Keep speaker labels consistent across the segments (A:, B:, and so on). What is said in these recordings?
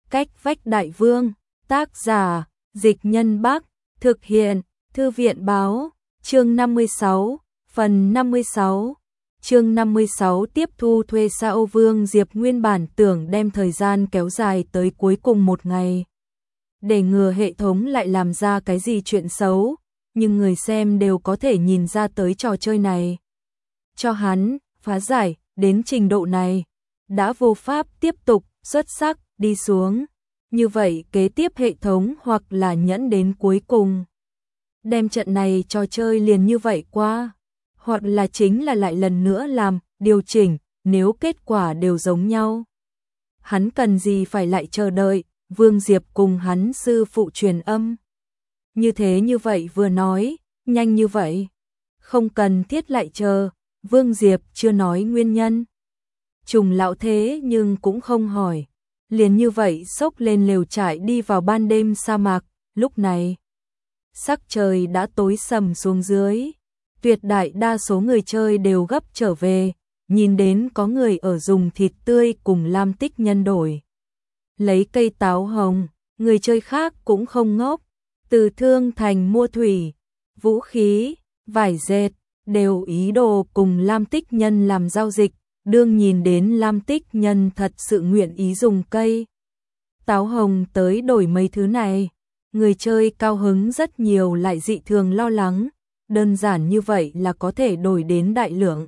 A: Cách vách đại vương, tác giả, Dịch Nhân Bắc, thực hiện, Thư viện báo, chương 56, phần 56. Chương 56 tiếp thu thuê sao. Vương Diệp nguyên bản tưởng đem thời gian kéo dài tới cuối cùng một ngày, để ngừa hệ thống lại làm ra cái gì chuyện xấu, nhưng người xem đều có thể nhìn ra tới trò chơi này. Cho hắn phá giải đến trình độ này, đã vô pháp tiếp tục xuất sắc đi xuống. Như vậy kế tiếp hệ thống hoặc là nhẫn đến cuối cùng, đem trận này trò chơi liền như vậy qua, hoặc là chính là lại lần nữa làm điều chỉnh, nếu kết quả đều giống nhau. Hắn cần gì phải lại chờ đợi Vương Diệp cùng hắn sư phụ truyền âm. Như vậy vừa nói, nhanh như vậy, không cần thiết lại chờ. Vương Diệp chưa nói nguyên nhân. Trùng lão thế nhưng cũng không hỏi, liền như vậy xốc lên lều trại đi vào ban đêm sa mạc. Lúc này sắc trời đã tối sầm xuống dưới, tuyệt đại đa số người chơi đều gấp trở về, nhìn đến có người ở dùng thịt tươi cùng lam tích nhân đổi lấy cây táo hồng. Người chơi khác cũng không ngốc, từ thương thành mua thủy, vũ khí, vải dệt, đều ý đồ cùng lam tích nhân làm giao dịch. Đương nhìn đến lam tích nhân thật sự nguyện ý dùng cây táo hồng tới đổi mấy thứ này, người chơi cao hứng rất nhiều, lại dị thường lo lắng. Đơn giản như vậy là có thể đổi đến đại lượng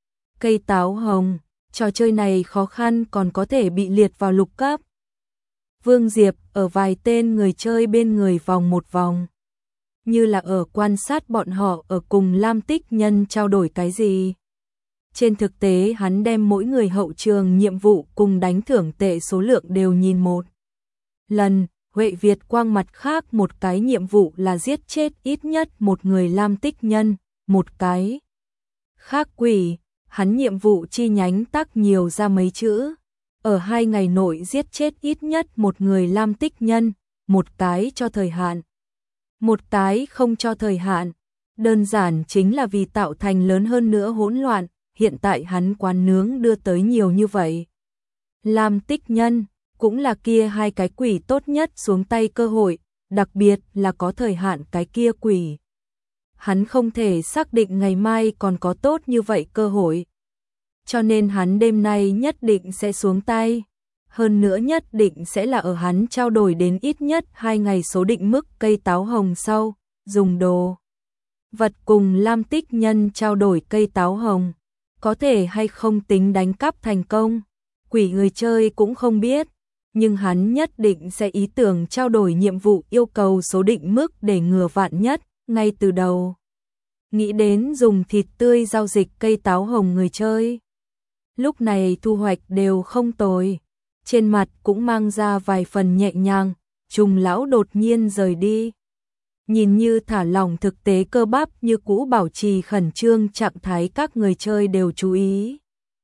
A: cây táo hồng, trò chơi này khó khăn còn có thể bị liệt vào lục cấp. Vương Diệp ở vài tên người chơi bên người vòng một vòng, như là ở quan sát bọn họ ở cùng lam tích nhân trao đổi cái gì. Trên thực tế hắn đem mỗi người hậu trường nhiệm vụ cùng đánh thưởng tệ số lượng đều nhìn một lần. Huệ Việt Quang mặt khác một cái nhiệm vụ là giết chết ít nhất một người lam tích nhân, một cái khác quỷ, hắn nhiệm vụ chi nhánh tác nhiều ra mấy chữ. Ở 2 ngày nội giết chết ít nhất một người lam tích nhân, một cái cho thời hạn, một cái không cho thời hạn. Đơn giản chính là vì tạo thành lớn hơn nữa hỗn loạn. Hiện tại hắn quán nướng đưa tới nhiều như vậy lam tích nhân, cũng là kia 2 cái quỷ tốt nhất xuống tay cơ hội, đặc biệt là có thời hạn cái kia quỷ. Hắn không thể xác định ngày mai còn có tốt như vậy cơ hội, cho nên hắn đêm nay nhất định sẽ xuống tay. Hơn nữa nhất định sẽ là ở hắn trao đổi đến ít nhất 2 ngày số định mức cây táo hồng sau, dùng đồ vật cùng lam tích nhân trao đổi cây táo hồng. Có thể hay không tính đánh cắp thành công, quỷ người chơi cũng không biết, nhưng hắn nhất định sẽ ý tưởng trao đổi nhiệm vụ yêu cầu số định mức để ngừa vạn nhất, ngay từ đầu nghĩ đến dùng thịt tươi giao dịch cây táo hồng người chơi. Lúc này thu hoạch đều không tồi, trên mặt cũng mang ra vài phần nhẹ nhàng. Trùng lão đột nhiên rời đi, nhìn như thả lỏng, thực tế cơ bắp như cũ bảo trì khẩn trương trạng thái. Các người chơi đều chú ý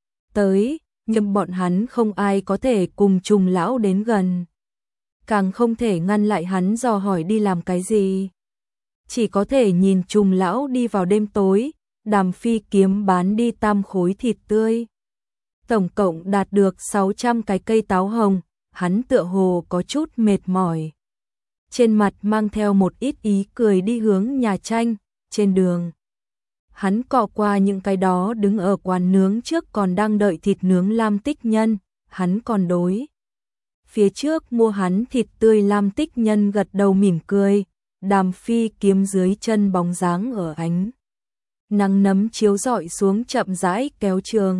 A: tới, nhưng bọn hắn không ai có thể cùng trùng lão đến gần, càng không thể ngăn lại hắn dò hỏi đi làm cái gì. Chỉ có thể nhìn trùng lão đi vào đêm tối, đàm phi kiếm bán đi 3 khối thịt tươi, tổng cộng đạt được 600 cái cây táo hồng. Hắn tựa hồ có chút mệt mỏi, trên mặt mang theo một ít ý cười đi hướng nhà tranh. Trên đường hắn cọ qua những cái đó đứng ở quán nướng trước còn đang đợi thịt nướng lam tích nhân. Hắn còn đối phía trước mua hắn thịt tươi lam tích nhân gật đầu mỉm cười. Đàm phi kiếm dưới chân bóng dáng ở ánh nắng nấm chiếu rọi xuống chậm rãi kéo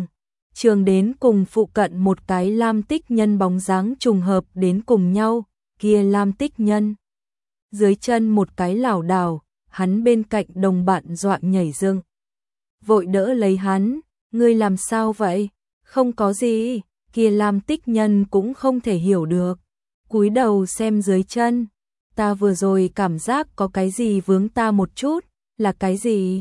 A: trường đến cùng phụ cận một cái lam tích nhân bóng dáng trùng hợp đến cùng nhau. Kia lam tích nhân dưới chân một cái lảo đảo, hắn bên cạnh đồng bạn dọa nhảy dựng, vội đỡ lấy hắn. Ngươi làm sao vậy? Không có gì. Kia lam tích nhân cũng không thể hiểu được, cúi đầu xem dưới chân. Ta vừa rồi cảm giác có cái gì vướng ta một chút. Là cái gì?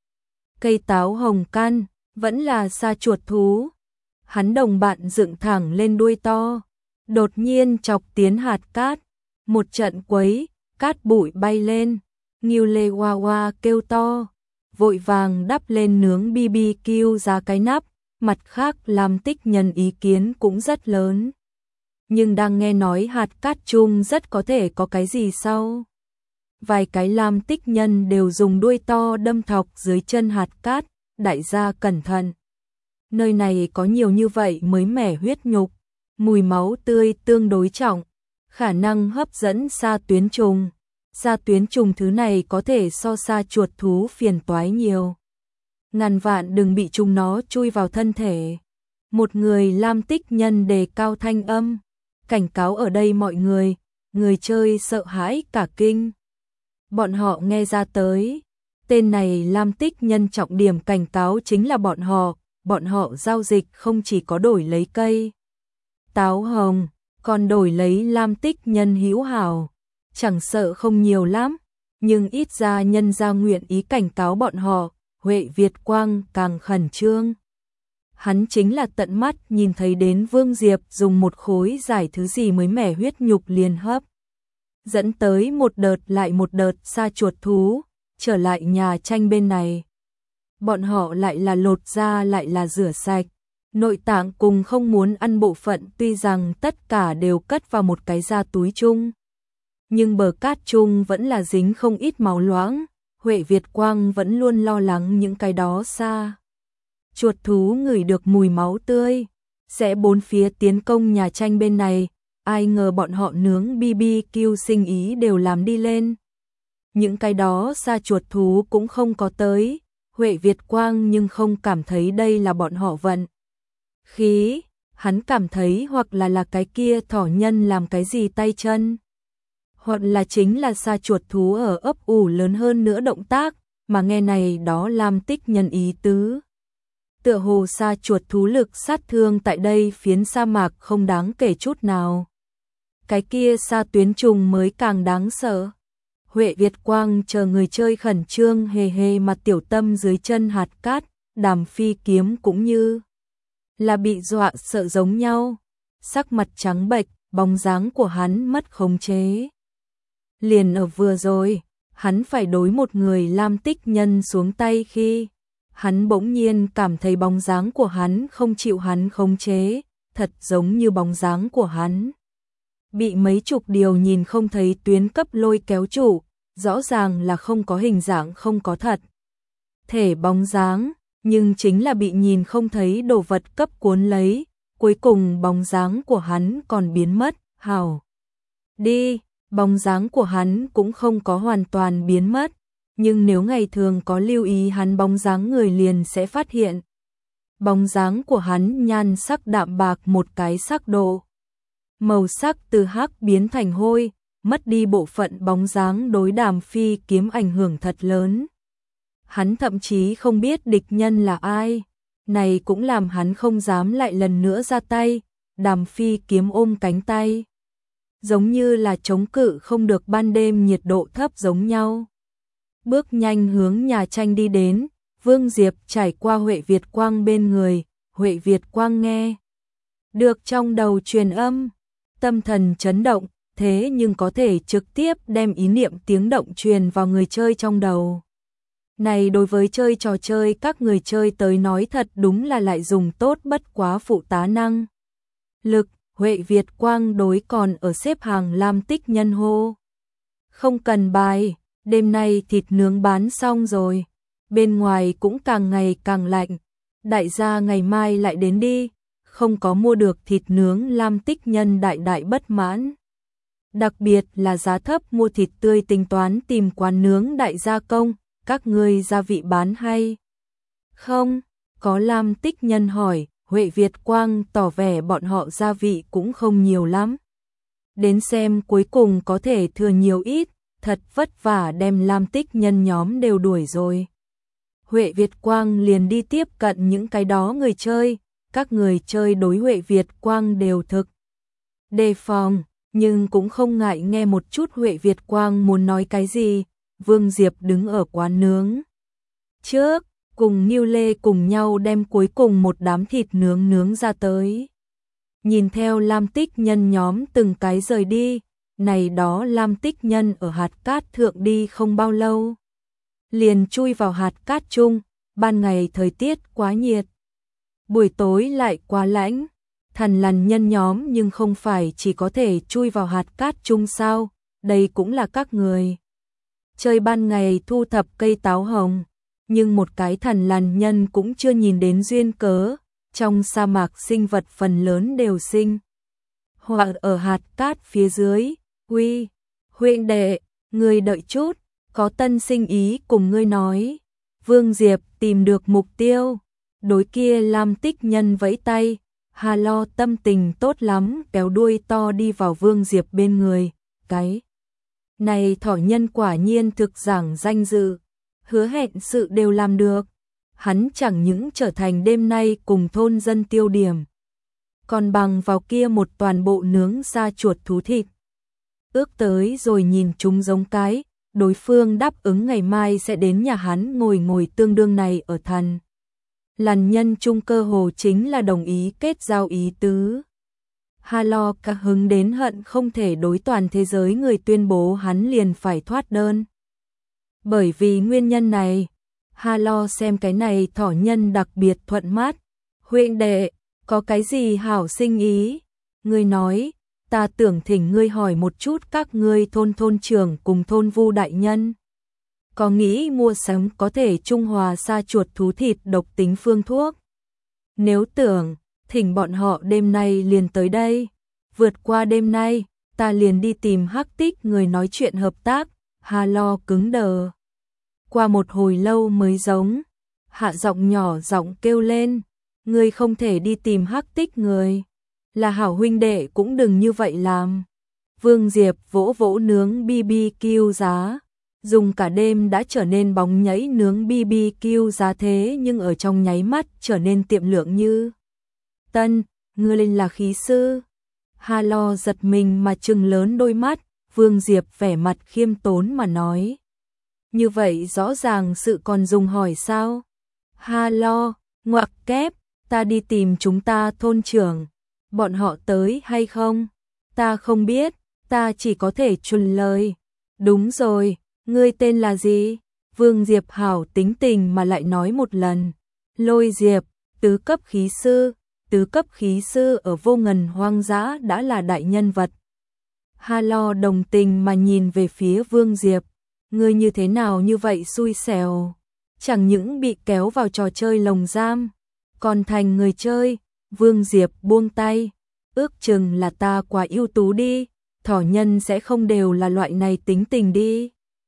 A: Cây táo hồng căn, vẫn là sa chuột thú. Hắn đồng bạn dựng thẳng lên đuôi to, đột nhiên chọc tiến hạt cát, một trận quấy, cát bụi bay lên. Ngưu Lê Hoa Hoa kêu to, vội vàng đắp lên nướng BBQ ra cái nắp. Mặt khác lam tích nhân ý kiến cũng rất lớn, nhưng đang nghe nói hạt cát chung rất có thể có cái gì sau. Vài cái lam tích nhân đều dùng đuôi to đâm thọc dưới chân hạt cát, đại gia cẩn thận. Nơi này có nhiều như vậy mới mẻ huyết nhục, mùi máu tươi tương đối trọng, khả năng hấp dẫn sa tuyến trùng. Sa tuyến trùng thứ này có thể so sa chuột thú phiền toái nhiều. Ngàn vạn đừng bị chúng nó chui vào thân thể. Một người lam tích nhân đề cao thanh âm, cảnh cáo ở đây mọi người, người chơi sợ hãi cả kinh. Bọn họ nghe ra tới, tên này lam tích nhân trọng điểm cảnh cáo chính là bọn họ giao dịch không chỉ có đổi lấy cây táo hồng, còn đổi lấy lam tích nhân hữu hảo, chẳng sợ không nhiều lắm, nhưng ít ra nhân ra nguyện ý cảnh cáo bọn họ. Huệ Việt Quang càng khẩn trương. Hắn chính là tận mắt nhìn thấy đến Vương Diệp dùng một khối giải thứ gì mới mẻ huyết nhục liền hấp. Dẫn tới một đợt lại một đợt sa chuột thú, trở lại nhà tranh bên này. Bọn họ lại là lột da lại là rửa sạch. Nội tạng cùng không muốn ăn bộ phận tuy rằng tất cả đều cất vào một cái da túi chung. Nhưng bờ cát chung vẫn là dính không ít máu loãng. Huệ Việt Quang vẫn luôn lo lắng những cái đó xa. Chuột thú ngửi được mùi máu tươi, sẽ bốn phía tiến công nhà tranh bên này, ai ngờ bọn họ nướng BBQ sinh ý đều làm đi lên. Những cái đó xa chuột thú cũng không có tới, Huệ Việt Quang nhưng không cảm thấy đây là bọn họ vận khí, hắn cảm thấy hoặc là cái kia thỏ nhân làm cái gì tay chân. Hoặc là chính là sa chuột thú ở ấp ủ lớn hơn nữa động tác, mà nghe này đó lam tích nhân ý tứ. Tựa hồ sa chuột thú lực sát thương tại đây phiến sa mạc không đáng kể chút nào. Cái kia sa tuyến trùng mới càng đáng sợ. Huệ Việt Quang chờ người chơi khẩn trương hề hề mặt tiểu tâm dưới chân hạt cát, Đàm Phi kiếm cũng như là bị dọa sợ giống nhau. Sắc mặt trắng bệch, bóng dáng của hắn mất khống chế. Liền ở vừa rồi, hắn phải đối một người lam tích nhân xuống tay khi hắn bỗng nhiên cảm thấy bóng dáng của hắn không chịu hắn khống chế, thật giống như bóng dáng của hắn bị mấy chục điều nhìn không thấy tuyến cấp lôi kéo trụ, rõ ràng là không có hình dạng không có thật thể bóng dáng, nhưng chính là bị nhìn không thấy đồ vật cấp cuốn lấy, cuối cùng bóng dáng của hắn còn biến mất, hảo. Đi, bóng dáng của hắn cũng không có hoàn toàn biến mất, nhưng nếu ngày thường có lưu ý hắn bóng dáng người liền sẽ phát hiện. Bóng dáng của hắn nhan sắc đạm bạc một cái sắc độ. Màu sắc từ hắc biến thành hôi, mất đi bộ phận bóng dáng đối Đàm Phi kiếm ảnh hưởng thật lớn. Hắn thậm chí không biết địch nhân là ai, này cũng làm hắn không dám lại lần nữa ra tay. Đàm Phi kiếm ôm cánh tay, giống như là chống cự không được ban đêm nhiệt độ thấp giống nhau. Bước nhanh hướng nhà tranh đi đến, Vương Diệp trải qua Huệ Việt Quang bên người, Huệ Việt Quang nghe được trong đầu truyền âm, tâm thần chấn động, thế nhưng có thể trực tiếp đem ý niệm tiếng động truyền vào người chơi trong đầu. Này đối với chơi trò chơi các người chơi tới nói thật đúng là lại dùng tốt bất quá phụ tá năng lực. Huệ Việt Quang đối còn ở xếp hàng lam tích nhân hô. Không cần bài, đêm nay thịt nướng bán xong rồi, bên ngoài cũng càng ngày càng lạnh, đại gia ngày mai lại đến đi, không có mua được thịt nướng lam tích nhân đại bất mãn. Đặc biệt là giá thấp mua thịt tươi tính toán tìm quán nướng đại gia công, các ngươi gia vị bán hay không? Có lam tích nhân hỏi. Huệ Việt Quang tỏ vẻ bọn họ gia vị cũng không nhiều lắm. Đến xem cuối cùng có thể thừa nhiều ít, thật vất vả đem lam tích nhân nhóm đều đuổi rồi. Huệ Việt Quang liền đi tiếp cận những cái đó người chơi, các người chơi đối Huệ Việt Quang đều thực đề phòng, nhưng cũng không ngại nghe một chút Huệ Việt Quang muốn nói cái gì. Vương Diệp đứng ở quán nướng trước, cùng Ngưu Lê cùng nhau đem cuối cùng một đám thịt nướng ra tới. Nhìn theo lam tích nhân nhóm từng cái rời đi, này đó lam tích nhân ở hạt cát thượng đi không bao lâu. Liền chui vào hạt cát chung, ban ngày thời tiết quá nhiệt. Buổi tối lại quá lạnh, Thần lằn nhân nhóm nhưng không phải chỉ có thể chui vào hạt cát chung sao, đây cũng là các người chơi ban ngày thu thập cây táo hồng, nhưng một cái thần lằn nhân cũng chưa nhìn đến duyên cớ, trong sa mạc sinh vật phần lớn đều sinh hoặc ở hạt cát phía dưới. Uy, huynh đệ, ngươi đợi chút, có tân sinh ý cùng ngươi nói. Vương Diệp tìm được mục tiêu, đối kia Lam Tích Nhân vẫy tay, Hà Lo tâm tình tốt lắm kéo đuôi to đi vào Vương Diệp bên người. Cái này thỏ nhân quả nhiên thực giảng danh dự, hứa hẹn sự đều làm được. Hắn chẳng những trở thành đêm nay cùng thôn dân tiêu điểm, còn bằng vào kia một toàn bộ nướng da chuột thú thịt. Ước tới rồi nhìn chúng giống cái, đối phương đáp ứng ngày mai sẽ đến nhà hắn ngồi tương đương này ở thần lằn nhân chung cơ hồ chính là đồng ý kết giao ý tứ. Hà Lo cả hứng đến hận không thể đối toàn thế giới người tuyên bố hắn liền phải thoát đơn. Bởi vì nguyên nhân này, Hà Lo xem cái này thỏ nhân đặc biệt thuận mắt. Huynh đệ, có cái gì hảo sinh ý? Ngươi nói, ta tưởng thỉnh ngươi hỏi một chút các ngươi thôn trưởng cùng thôn vu đại nhân. Có nghĩ mua sắm có thể trung hòa sa chuột thú thịt độc tính phương thuốc? Nếu tưởng, thỉnh bọn họ đêm nay liền tới đây. Vượt qua đêm nay, ta liền đi tìm Hắc Tích người nói chuyện hợp tác. Hà Lo cứng đờ. Qua một hồi lâu mới giống, hạ giọng nhỏ giọng kêu lên, ngươi không thể đi tìm Hắc Tích người. Là hảo huynh đệ cũng đừng như vậy làm. Vương Diệp vỗ vỗ nướng BBQ giá, dùng cả đêm đã trở nên bóng nhảy nướng BBQ giá thế nhưng ở trong nháy mắt trở nên tiệm lượng như tân, ngươi lên là khí sư. Hà Lo giật mình mà trừng lớn đôi mắt, Vương Diệp vẻ mặt khiêm tốn mà nói. Như vậy rõ ràng sự còn dùng hỏi sao? Hà Lo, ngoặc kép, ta đi tìm chúng ta thôn trưởng. Bọn họ tới hay không? Ta không biết, ta chỉ có thể truyền lời. Đúng rồi, ngươi tên là gì? Vương Diệp hảo tính tình mà lại nói một lần. Lôi Diệp, tứ cấp khí sư. Tứ cấp khí sư ở vô ngần hoang dã đã là đại nhân vật. Hà Lo đồng tình mà nhìn về phía Vương Diệp. Ngươi như thế nào như vậy xui xẻo? Chẳng những bị kéo vào trò chơi lồng giam, còn thành người chơi. Vương Diệp buông tay. Ước chừng là ta quá ưu tú đi, thỏ nhân sẽ không đều là loại này tính tình đi.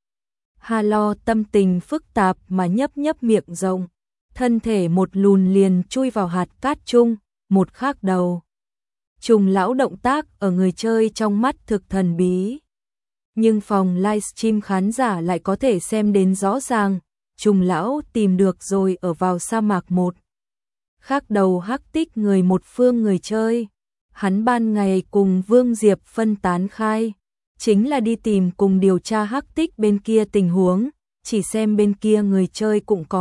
A: Hà Lo tâm tình phức tạp mà nhấp nhấp miệng rộng, thân thể một lùn liền chui vào hạt cát chung, một khác đầu. Trùng lão động tác ở người chơi trong mắt thực thần bí. Nhưng phòng livestream khán giả lại có thể xem đến rõ ràng, trùng lão tìm được rồi ở vào sa mạc một. Khác đầu Hắc Tích người một phương người chơi. Hắn ban ngày cùng Vương Diệp phân tán khai, chính là đi tìm cùng điều tra Hắc Tích bên kia tình huống, chỉ xem bên kia người chơi cũng có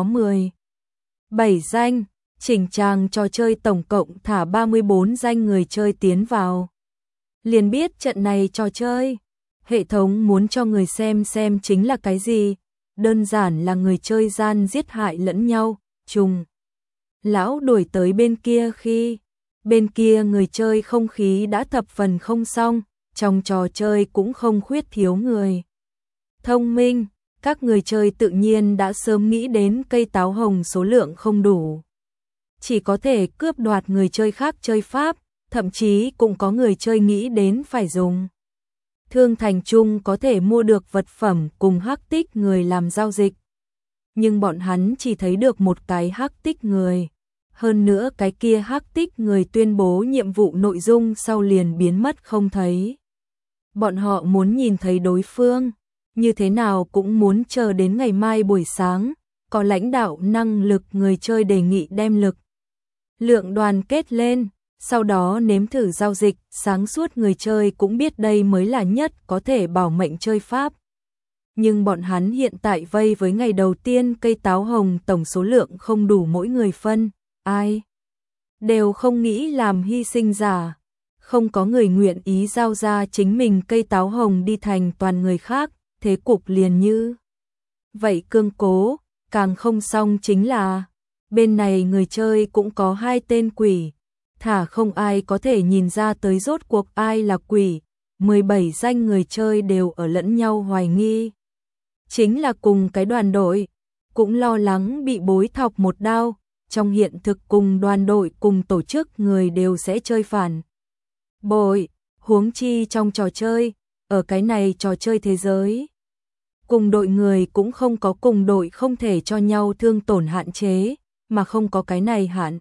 A: 17 danh, chỉnh trang trò chơi tổng cộng thả 34 danh người chơi tiến vào. Liền biết trận này trò chơi, hệ thống muốn cho người xem chính là cái gì, đơn giản là người chơi gian giết hại lẫn nhau, trùng. Lão đuổi tới bên kia khi bên kia người chơi không khí đã thập phần không xong, trong trò chơi cũng không khuyết thiếu người thông minh, các người chơi tự nhiên đã sớm nghĩ đến cây táo hồng số lượng không đủ, chỉ có thể cướp đoạt người chơi khác chơi pháp, thậm chí cũng có người chơi nghĩ đến phải dùng thương thành chung có thể mua được vật phẩm cùng Hắc Tích người làm giao dịch. Nhưng bọn hắn chỉ thấy được một cái Hắc Tích người. Hơn nữa cái kia Hắc Tích người tuyên bố nhiệm vụ nội dung sau liền biến mất không thấy. Bọn họ muốn nhìn thấy đối phương, như thế nào cũng muốn chờ đến ngày mai buổi sáng, có lãnh đạo năng lực người chơi đề nghị đem lực lượng đoàn kết lên, sau đó nếm thử giao dịch, sáng suốt người chơi cũng biết đây mới là nhất có thể bảo mệnh chơi pháp. Nhưng bọn hắn hiện tại vây với ngày đầu tiên cây táo hồng tổng số lượng không đủ mỗi người phân. Ai đều không nghĩ làm hy sinh giả, không có người nguyện ý giao ra chính mình cây táo hồng đi thành toàn người khác, thế cục liền như vậy cương cố, càng không xong chính là bên này người chơi cũng có hai tên quỷ, thả không ai có thể nhìn ra tới rốt cuộc ai là quỷ, 17 danh người chơi đều ở lẫn nhau hoài nghi. Chính là cùng cái đoàn đội, cũng lo lắng bị bối thọc một đao, trong hiện thực cùng đoàn đội cùng tổ chức người đều sẽ chơi phản bội, huống chi trong trò chơi, ở cái này trò chơi thế giới. Cùng đội người cũng không có cùng đội không thể cho nhau thương tổn hạn chế, mà không có cái này hạn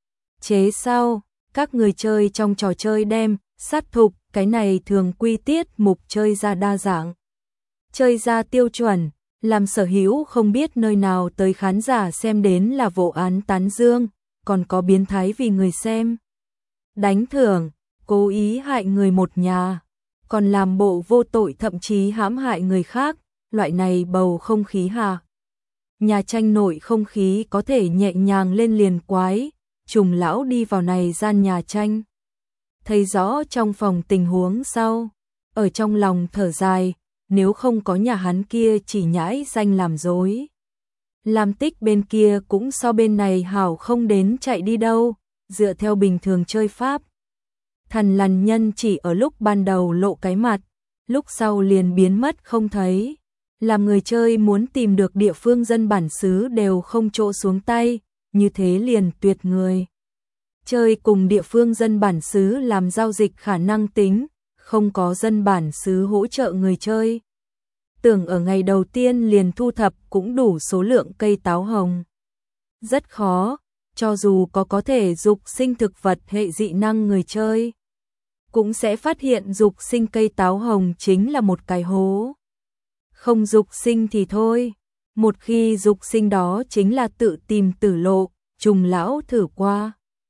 A: chế sao, các người chơi trong trò chơi đem, sát thục, cái này thường quy tiết mục chơi ra đa dạng. Chơi ra tiêu chuẩn, làm sở hữu không biết nơi nào tới khán giả xem đến là vô án tán dương, còn có biến thái vì người xem. Đánh thưởng, cố ý hại người một nhà, còn làm bộ vô tội thậm chí hãm hại người khác, loại này bầu không khí hà. Nhà tranh nội không khí có thể nhẹ nhàng lên liền quái, Trùng lão đi vào này gian nhà tranh. Thấy rõ trong phòng tình huống sau, ở trong lòng thở dài, nếu không có nhà hắn kia chỉ nhãi danh làm dối. Làm tích bên kia cũng so bên này hảo không đến chạy đi đâu, dựa theo bình thường chơi pháp. Thần lằn nhân chỉ ở lúc ban đầu lộ cái mặt, lúc sau liền biến mất không thấy. Làm người chơi muốn tìm được địa phương dân bản xứ đều không chỗ xuống tay, như thế liền tuyệt người. Chơi cùng địa phương dân bản xứ làm giao dịch khả năng tính, không có dân bản xứ hỗ trợ người chơi. Tưởng ở ngày đầu tiên liền thu thập cũng đủ số lượng cây táo hồng. Rất khó, cho dù có thể dục sinh thực vật hệ dị năng người chơi, cũng sẽ phát hiện dục sinh cây táo hồng chính là một cái hố. Không dục sinh thì thôi, một khi dục sinh đó chính là tự tìm tử lộ, Trùng lão thử qua.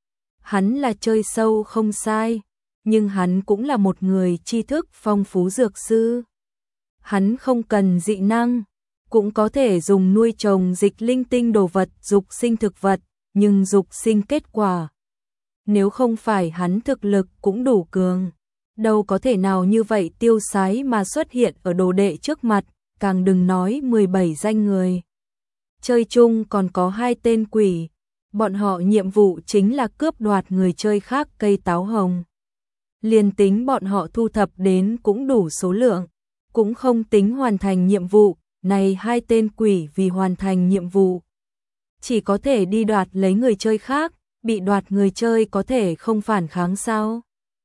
A: Hắn là chơi sâu không sai, nhưng hắn cũng là một người tri thức phong phú dược sư. Hắn không cần dị năng, cũng có thể dùng nuôi trồng dịch linh tinh đồ vật dục sinh thực vật, nhưng dục sinh kết quả. Nếu không phải hắn thực lực cũng đủ cường, đâu có thể nào như vậy tiêu sái mà xuất hiện ở đồ đệ trước mặt, càng đừng nói 17 danh người. Chơi chung còn có 2 tên quỷ, bọn họ nhiệm vụ chính là cướp đoạt người chơi khác cây táo hồng. Liền tính bọn họ thu thập đến cũng đủ số lượng, cũng không tính hoàn thành nhiệm vụ, này 2 tên quỷ vì hoàn thành nhiệm vụ. Chỉ có thể đi đoạt lấy người chơi khác, bị đoạt người chơi có thể không phản kháng sao.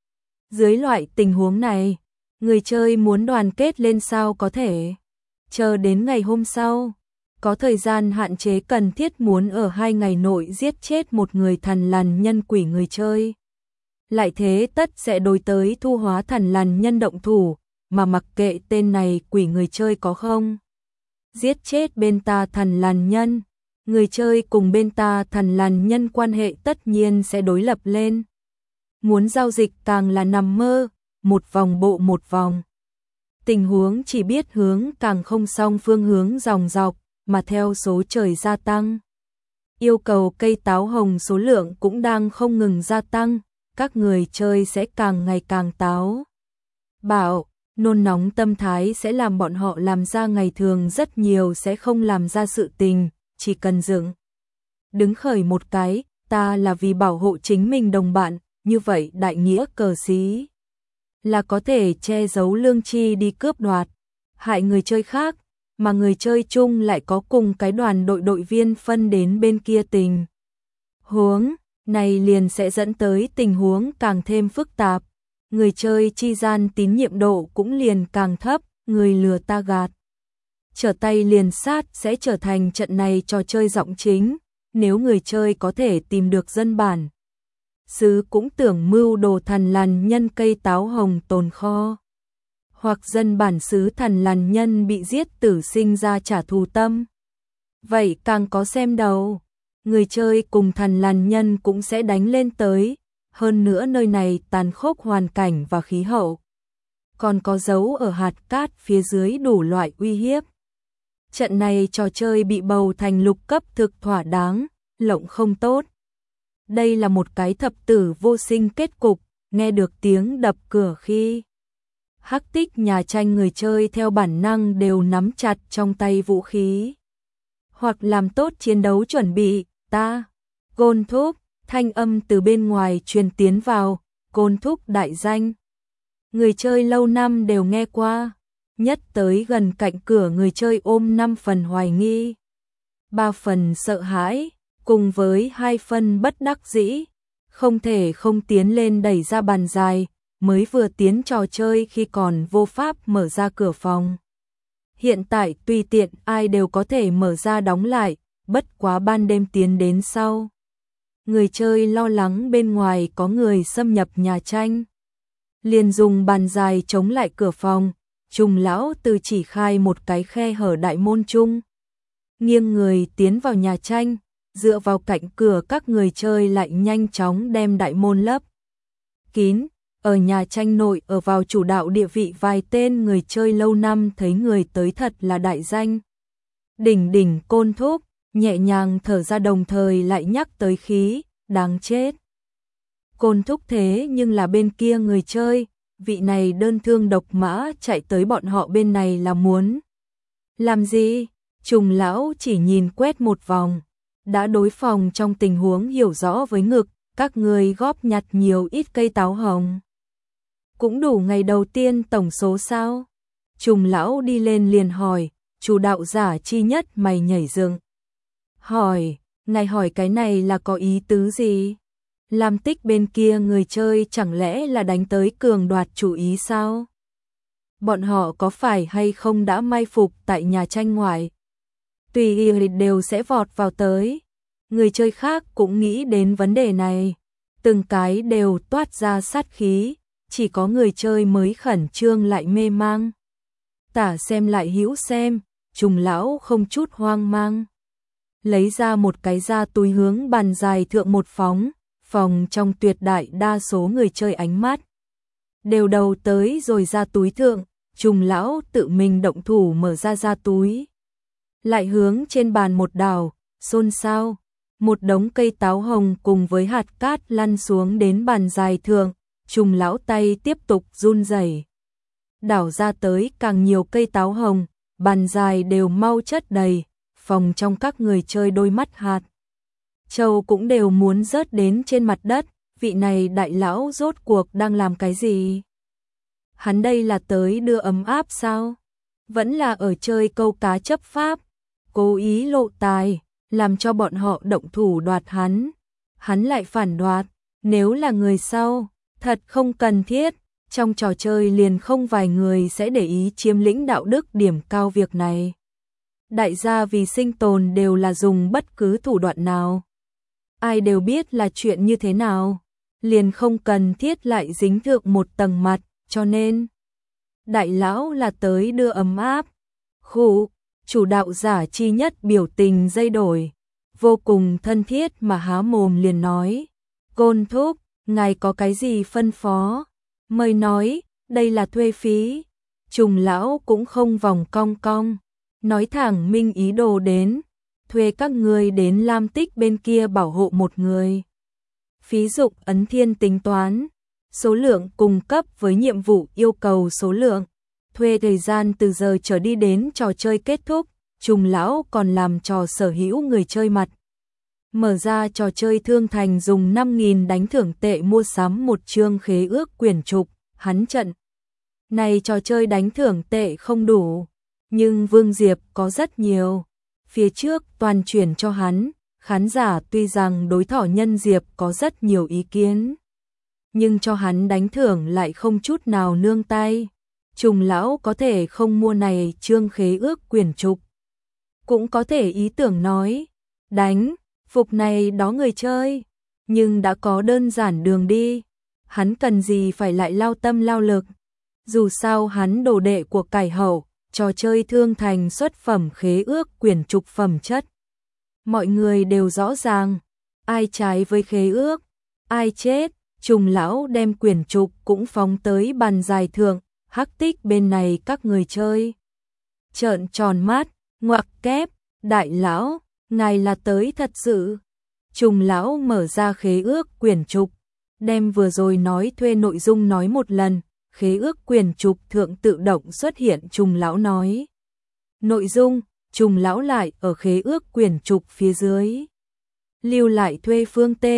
A: Dưới loại tình huống này, người chơi muốn đoàn kết lên sao có thể. Chờ đến ngày hôm sau, có thời gian hạn chế cần thiết muốn ở 2 ngày nội giết chết một người thần lằn nhân quỷ người chơi. Lại thế tất sẽ đối tới thu hóa thần lằn nhân động thủ, mà mặc kệ tên này quỷ người chơi có không. Giết chết bên ta thần lằn nhân, người chơi cùng bên ta thần lằn nhân quan hệ tất nhiên sẽ đối lập lên. Muốn giao dịch càng là nằm mơ, một vòng bộ một vòng. Tình huống chỉ biết hướng càng không song phương hướng dòng dọc, mà theo số trời gia tăng. Yêu cầu cây táo hồng số lượng cũng đang không ngừng gia tăng, các người chơi sẽ càng ngày càng táo bạo, nôn nóng tâm thái sẽ làm bọn họ làm ra ngày thường rất nhiều sẽ không làm ra sự tình, chỉ cần dựng đứng khởi một cái, ta là vì bảo hộ chính mình đồng bạn, như vậy đại nghĩa cờ xí là có thể che giấu lương tri đi cướp đoạt, hại người chơi khác, mà người chơi chung lại có cùng cái đoàn đội viên phân đến bên kia tình huống, này liền sẽ dẫn tới tình huống càng thêm phức tạp, người chơi chi gian tín nhiệm độ cũng liền càng thấp, người lừa ta gạt. Trở tay liền sát sẽ trở thành trận này trò chơi giọng chính, nếu người chơi có thể tìm được dân bản xứ cũng tưởng mưu đồ thần lằn nhân cây táo hồng tồn kho. Hoặc dân bản xứ thần lằn nhân bị giết tử sinh ra trả thù tâm. Vậy càng có xem đầu, người chơi cùng thần lằn nhân cũng sẽ đánh lên tới, hơn nữa nơi này tàn khốc hoàn cảnh và khí hậu. Còn có dấu ở hạt cát phía dưới đủ loại uy hiếp. Trận này trò chơi bị bầu thành lục cấp thực thỏa đáng, lộng không tốt. Đây là một cái thập tử vô sinh kết cục, nghe được tiếng đập cửa khi hắc tích nhà tranh người chơi theo bản năng đều nắm chặt trong tay vũ khí. Hoặc làm tốt chiến đấu chuẩn bị, ta, gôn thúc, Thanh âm từ bên ngoài truyền tiến vào, Côn Thúc đại danh. Người chơi lâu năm đều nghe qua, nhất tới gần cạnh cửa người chơi ôm 5 phần hoài nghi, 3 phần sợ hãi, cùng với 2 phần bất đắc dĩ, không thể không tiến lên đẩy ra bàn dài, mới vừa tiến trò chơi khi còn vô pháp mở ra cửa phòng. Hiện tại tùy tiện ai đều có thể mở ra đóng lại, bất quá ban đêm tiến đến sau. Người chơi lo lắng bên ngoài có người xâm nhập nhà tranh, liền dùng bàn dài chống lại cửa phòng, Trùng lão từ chỉ khai một cái khe hở đại môn chung. Nghiêng người tiến vào nhà tranh, dựa vào cạnh cửa các người chơi lại nhanh chóng đem đại môn lấp kín. Ở nhà tranh nội ở vào chủ đạo địa vị vài tên người chơi lâu năm thấy người tới thật là đại danh. Đỉnh Côn Thúc, nhẹ nhàng thở ra đồng thời lại nhắc tới khí, đáng chết. Côn Thúc thế nhưng là bên kia người chơi, vị này đơn thương độc mã chạy tới bọn họ bên này là muốn làm gì? Trùng lão chỉ nhìn quét một vòng, đã đối phòng trong tình huống hiểu rõ với ngực, các người góp nhặt nhiều ít cây táo hồng. Cũng đủ ngày đầu tiên tổng số sao? Trùng lão đi lên liền hỏi, chủ đạo giả chi nhất mày nhảy dựng. Hỏi, ngài hỏi cái này là có ý tứ gì? Lam Tích bên kia người chơi chẳng lẽ là đánh tới cường đoạt chủ ý sao? Bọn họ có phải hay không đã mai phục tại nhà tranh ngoài? Tùy ý đều sẽ vọt vào tới. Người chơi khác cũng nghĩ đến vấn đề này. Từng cái đều toát ra sát khí, chỉ có người chơi mới khẩn trương lại mê mang. Tả xem lại hữu xem, Trùng lão không chút hoang mang. Lấy ra một cái da túi hướng bàn dài thượng một phóng, phòng trong tuyệt đại đa số người chơi ánh mắt đều đầu tới rồi ra túi thượng, Trùng lão tự mình động thủ mở ra túi. Lại hướng trên bàn một đảo, xôn xao, một đống cây táo hồng cùng với hạt cát lăn xuống đến bàn dài thượng, Trùng lão tay tiếp tục run rẩy. Đảo ra tới càng nhiều cây táo hồng, bàn dài đều mau chất đầy, phòng trong các người chơi đôi mắt hạt châu cũng đều muốn rớt đến trên mặt đất, vị này đại lão rốt cuộc đang làm cái gì? Hắn đây là tới đưa ấm áp sao? Vẫn là ở chơi câu cá chấp pháp, cố ý lộ tài, làm cho bọn họ động thủ đoạt hắn. Hắn lại phản đoạt, nếu là người sau, thật không cần thiết, trong trò chơi liền không vài người sẽ để ý chiếm lĩnh đạo đức điểm cao việc này. Đại gia vì sinh tồn đều là dùng bất cứ thủ đoạn nào. Ai đều biết là chuyện như thế nào, liền không cần thiết lại dính thượng một tầng mặt, cho nên đại lão là tới đưa ấm áp. Khụ, chủ đạo giả chi nhất biểu tình dây đổi, vô cùng thân thiết mà há mồm liền nói, Côn Thúc, ngài có cái gì phân phó? Mời nói, đây là thuê phí. Trùng lão cũng không vòng cong cong, nói thẳng minh ý đồ đến, thuê các người đến Lam Tích bên kia bảo hộ một người. Phí dụng ấn thiên tính toán, số lượng cung cấp với nhiệm vụ yêu cầu số lượng, thuê thời gian từ giờ trở đi đến trò chơi kết thúc, Trùng lão còn làm trò sở hữu người chơi mặt. Mở ra trò chơi thương thành dùng 5.000 đánh thưởng tệ mua sắm một chương khế ước quyển trục, hắn trận. Này trò chơi đánh thưởng tệ không đủ, nhưng Vương Diệp có rất nhiều. Phía trước toàn chuyển cho hắn, khán giả tuy rằng đối thỏ nhân Diệp có rất nhiều ý kiến, nhưng cho hắn đánh thưởng lại không chút nào nương tay. Trùng lão có thể không mua này chương khế ước quyển trục, cũng có thể ý tưởng nói, đánh, phục này đó người chơi, nhưng đã có đơn giản đường đi, hắn cần gì phải lại lao tâm lao lực, dù sao hắn đồ đệ của cải hậu, trò chơi thương thành xuất phẩm khế ước quyển trục phẩm chất. Mọi người đều rõ ràng, ai trái với khế ước, ai chết, Trùng lão đem quyển trục cũng phóng tới bàn dài thượng, Hắc Tích bên này các người chơi trợn tròn mắt, ngoặc kép, đại lão, ngài là tới thật sự. Trùng lão mở ra khế ước quyển trục, đem vừa rồi nói thuê nội dung nói một lần, khế ước quyển trục thượng tự động xuất hiện Trùng lão nói. Nội dung, Trùng lão lại ở khế ước quyển trục phía dưới. Lưu lại thuê phương tên,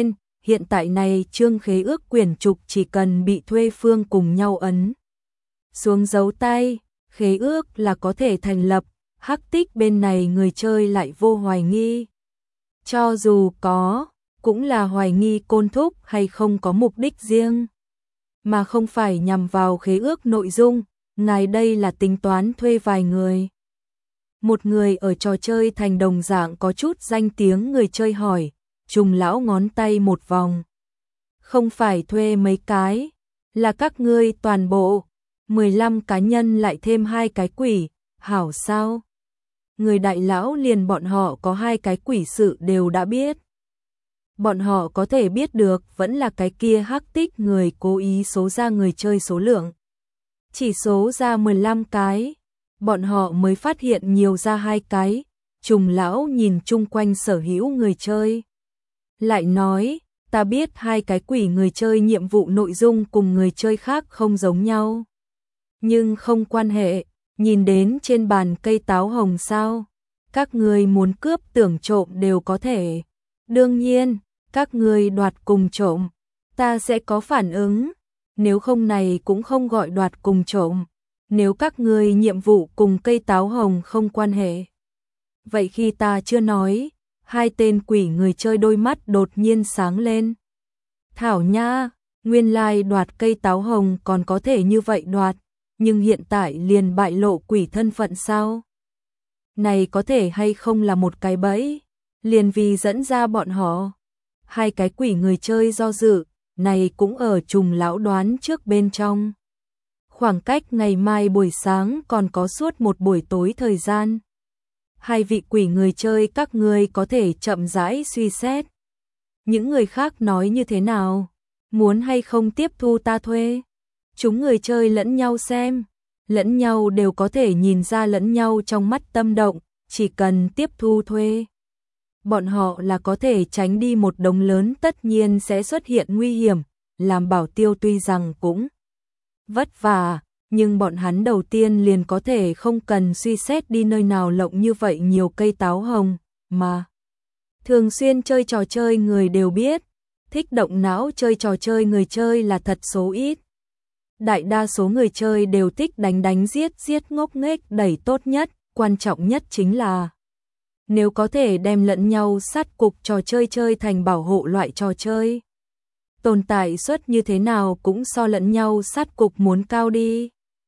A: hiện tại này chương khế ước quyển trục chỉ cần bị thuê phương cùng nhau ấn xuống dấu tay, khế ước là có thể thành lập, Hắc Tích bên này người chơi lại vô hoài nghi. Cho dù có, cũng là hoài nghi Côn Thúc hay không có mục đích riêng, mà không phải nhằm vào khế ước nội dung, ngài đây là tính toán thuê vài người. Một người ở trò chơi thành đồng dạng có chút danh tiếng người chơi hỏi, Trùng lão ngón tay một vòng. Không phải thuê mấy cái, là các ngươi toàn bộ, 15 cá nhân lại thêm 2 cái quỷ, hảo sao? Người đại lão liền bọn họ có 2 cái quỷ sự đều đã biết. Bọn họ có thể biết được vẫn là cái kia Hắc Tích người cố ý số ra người chơi số lượng. Chỉ số ra 15 cái, bọn họ mới phát hiện nhiều ra 2 cái. Trùng lão nhìn chung quanh sở hữu người chơi. Lại nói, ta biết 2 cái quỷ người chơi nhiệm vụ nội dung cùng người chơi khác không giống nhau. Nhưng không quan hệ, nhìn đến trên bàn cây táo hồng sao. Các người muốn cướp tưởng trộm đều có thể. Đương nhiên, các người đoạt cùng trộm, ta sẽ có phản ứng. Nếu không này cũng không gọi đoạt cùng trộm. Nếu các người nhiệm vụ cùng cây táo hồng không quan hệ. Vậy khi ta chưa nói, 2 tên quỷ người chơi đôi mắt đột nhiên sáng lên. Thảo nha, nguyên lai đoạt cây táo hồng còn có thể như vậy đoạt, nhưng hiện tại liền bại lộ quỷ thân phận sao? Này có thể hay không là một cái bẫy, liền vì dẫn ra bọn họ. 2 cái quỷ người chơi do dự, này cũng ở Trùng lão đoán trước bên trong. Khoảng cách ngày mai buổi sáng còn có suốt một buổi tối thời gian. 2 vị quỷ người chơi các ngươi có thể chậm rãi suy xét. Những người khác nói như thế nào? Muốn hay không tiếp thu ta thuê? Chúng người chơi lẫn nhau xem. Lẫn nhau đều có thể nhìn ra lẫn nhau trong mắt tâm động, chỉ cần tiếp thu thuê. Bọn họ là có thể tránh đi một đống lớn tất nhiên sẽ xuất hiện nguy hiểm, làm bảo tiêu tuy rằng cũng vất vả, nhưng bọn hắn đầu tiên liền có thể không cần suy xét đi nơi nào lộng như vậy nhiều cây táo hồng, mà thường xuyên chơi trò chơi người đều biết, thích động não chơi trò chơi người chơi là thật số ít. Đại đa số người chơi đều thích đánh giết ngốc nghếch đẩy tốt nhất, quan trọng nhất chính là nếu có thể đem lẫn nhau sát cục trò chơi chơi thành bảo hộ loại trò chơi. Tồn tại suất như thế nào cũng so lẫn nhau sát cục muốn cao đi.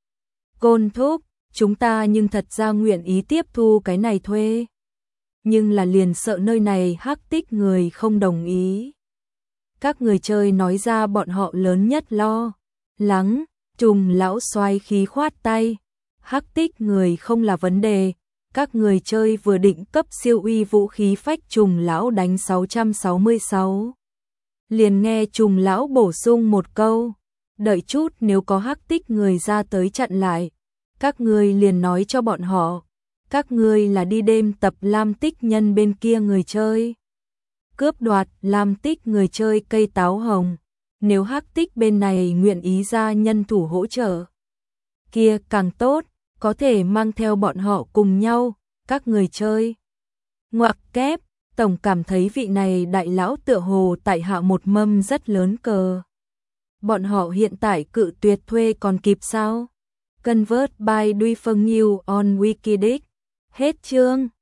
A: Côn Thúc, chúng ta nhưng thật ra nguyện ý tiếp thu cái này thuê. Nhưng là liền sợ nơi này Hắc Tích người không đồng ý. Các người chơi nói ra bọn họ lớn nhất lo lắng, Trùng lão xoay khí khoát tay. Hắc Tích người không là vấn đề. Các người chơi vừa định cấp siêu uy vũ khí phách Trùng lão đánh 666. Liền nghe Trùng lão bổ sung một câu, đợi chút nếu có Hắc Tích người ra tới chặn lại, các ngươi liền nói cho bọn họ, các ngươi là đi đêm tập Lam Tích nhân bên kia người chơi. Cướp đoạt Lam Tích người chơi cây táo hồng, nếu Hắc Tích bên này nguyện ý ra nhân thủ hỗ trợ, kia càng tốt, có thể mang theo bọn họ cùng nhau, các người chơi. Ngoặc kép, tổng cảm thấy vị này đại lão tựa hồ tại hạ một mâm rất lớn cờ. Bọn họ hiện tại cự tuyệt thuê còn kịp sao? Convert by Duy Phương New on Wikidic. Hết chương.